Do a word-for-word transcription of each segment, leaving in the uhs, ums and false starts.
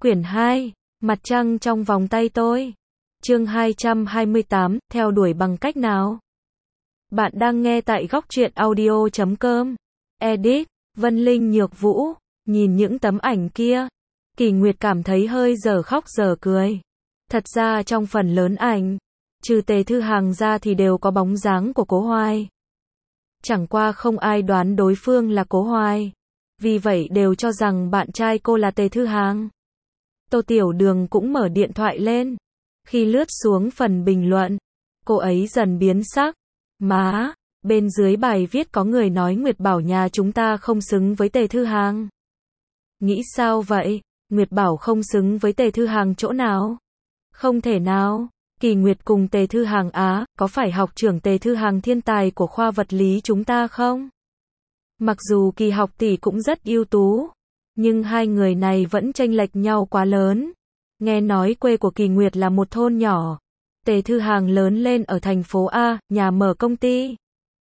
Quyển hai, Mặt trăng trong vòng tay tôi. Chương hai trăm hai mươi tám, theo đuổi bằng cách nào? Bạn đang nghe tại góc truyện audio chấm com. Edit, Vân Linh Nhược Vũ. Nhìn những tấm ảnh kia, Kỳ Nguyệt cảm thấy hơi dở khóc dở cười. Thật ra trong phần lớn ảnh, trừ Tề Thư Hằng ra thì đều có bóng dáng của Cố Hoài. Chẳng qua không ai đoán đối phương là Cố Hoài. Vì vậy đều cho rằng bạn trai cô là Tề Thư Hằng. Tô Tiểu Đường cũng mở điện thoại lên. Khi lướt xuống phần bình luận, cô ấy dần biến sắc. Má, bên dưới bài viết có người nói Nguyệt Bảo nhà chúng ta không xứng với Tề Thư Hằng. Nghĩ sao vậy? Nguyệt Bảo không xứng với Tề Thư Hằng chỗ nào? Không thể nào. Kỳ Nguyệt cùng Tề Thư Hằng á, có phải học trưởng Tề Thư Hằng thiên tài của khoa vật lý chúng ta không? Mặc dù Kỳ học tỷ cũng rất ưu tú, nhưng hai người này vẫn chênh lệch nhau quá lớn. Nghe nói quê của Kỳ Nguyệt là một thôn nhỏ. Tề Thư Hằng lớn lên ở thành phố A, nhà mở công ty.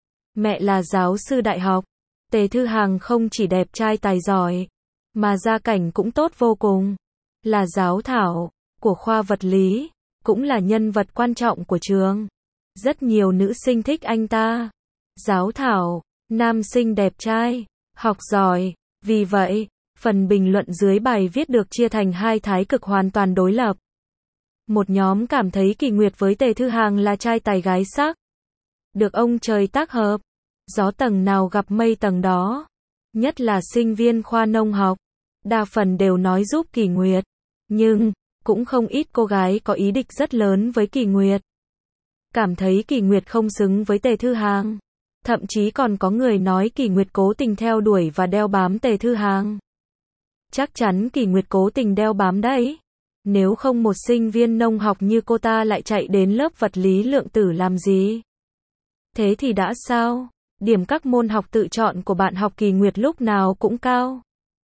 Mẹ là giáo sư đại học. Tề Thư Hằng không chỉ đẹp trai tài giỏi, mà gia cảnh cũng tốt vô cùng. Là giáo thảo của khoa vật lý, cũng là nhân vật quan trọng của trường. Rất nhiều nữ sinh thích anh ta. Giáo thảo, nam sinh đẹp trai, học giỏi. Vì vậy, phần bình luận dưới bài viết được chia thành hai thái cực hoàn toàn đối lập. Một nhóm cảm thấy Kỳ Nguyệt với Tề Thư Hằng là trai tài gái sắc. Được ông trời tác hợp. Gió tầng nào gặp mây tầng đó. Nhất là sinh viên khoa nông học. Đa phần đều nói giúp Kỳ Nguyệt. Nhưng, cũng không ít cô gái có ý địch rất lớn với Kỳ Nguyệt. Cảm thấy Kỳ Nguyệt không xứng với Tề Thư Hằng. Thậm chí còn có người nói Kỳ Nguyệt cố tình theo đuổi và đeo bám Tề Thư Hằng. Chắc chắn Kỳ Nguyệt cố tình đeo bám đấy. Nếu không một sinh viên nông học như cô ta lại chạy đến lớp vật lý lượng tử làm gì? Thế thì đã sao? Điểm các môn học tự chọn của bạn học Kỳ Nguyệt lúc nào cũng cao.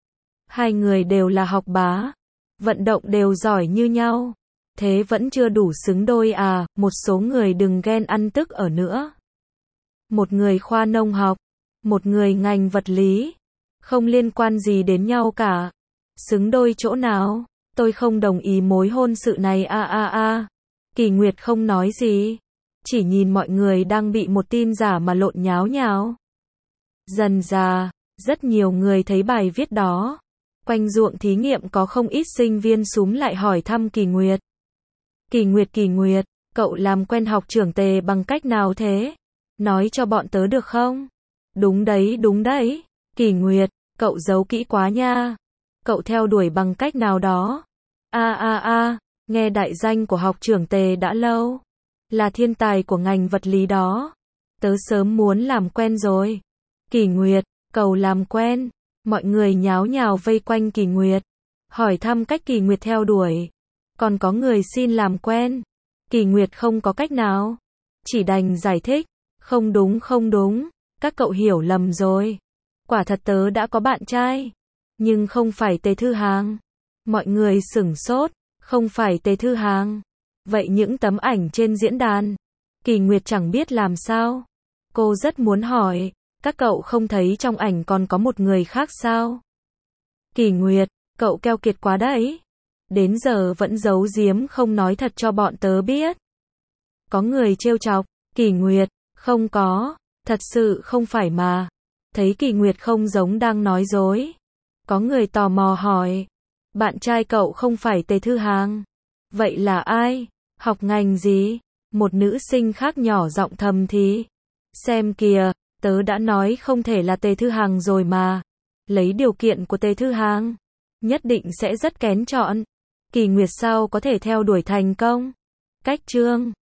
Hai người đều là học bá. Vận động đều giỏi như nhau. Thế vẫn chưa đủ xứng đôi à, một số người đừng ghen ăn tức ở nữa. Một người khoa nông học, một người ngành vật lý. Không liên quan gì đến nhau cả. Xứng đôi chỗ nào? Tôi không đồng ý mối hôn sự này a a a. Kỳ Nguyệt không nói gì. Chỉ nhìn mọi người đang bị một tin giả mà lộn nháo nháo. Dần dà, rất nhiều người thấy bài viết đó. Quanh ruộng thí nghiệm có không ít sinh viên súm lại hỏi thăm Kỳ Nguyệt. Kỳ Nguyệt Kỳ Nguyệt, cậu làm quen học trưởng Tề bằng cách nào thế? Nói cho bọn tớ được không? Đúng đấy đúng đấy. Kỳ Nguyệt, cậu giấu kỹ quá nha. Cậu theo đuổi bằng cách nào đó? A a a, nghe đại danh của học trưởng Tề đã lâu. Là thiên tài của ngành vật lý đó. Tớ sớm muốn làm quen rồi. Kỳ Nguyệt, cầu làm quen. Mọi người nháo nhào vây quanh Kỳ Nguyệt. Hỏi thăm cách Kỳ Nguyệt theo đuổi. Còn có người xin làm quen. Kỳ Nguyệt không có cách nào. Chỉ đành giải thích. Không đúng không đúng. Các cậu hiểu lầm rồi. Quả thật tớ đã có bạn trai. Nhưng không phải Tề Thư Hằng. Mọi người sửng sốt. Không phải Tề Thư Hằng. Vậy những tấm ảnh trên diễn đàn? Kỳ Nguyệt chẳng biết làm sao. Cô rất muốn hỏi. Các cậu không thấy trong ảnh còn có một người khác sao? Kỳ Nguyệt, cậu keo kiệt quá đấy. Đến giờ vẫn giấu giếm không nói thật cho bọn tớ biết. Có người trêu chọc. Kỳ Nguyệt, không có. Thật sự không phải mà. Thấy Kỳ Nguyệt không giống đang nói dối. Có người tò mò hỏi. Bạn trai cậu không phải Tề Thư Hằng. Vậy là ai? Học ngành gì? Một nữ sinh khác nhỏ giọng thầm thì. Xem kìa, tớ đã nói không thể là Tề Thư Hằng rồi mà. Lấy điều kiện của Tề Thư Hằng, nhất định sẽ rất kén chọn. Kỳ Nguyệt sao có thể theo đuổi thành công? Cách chương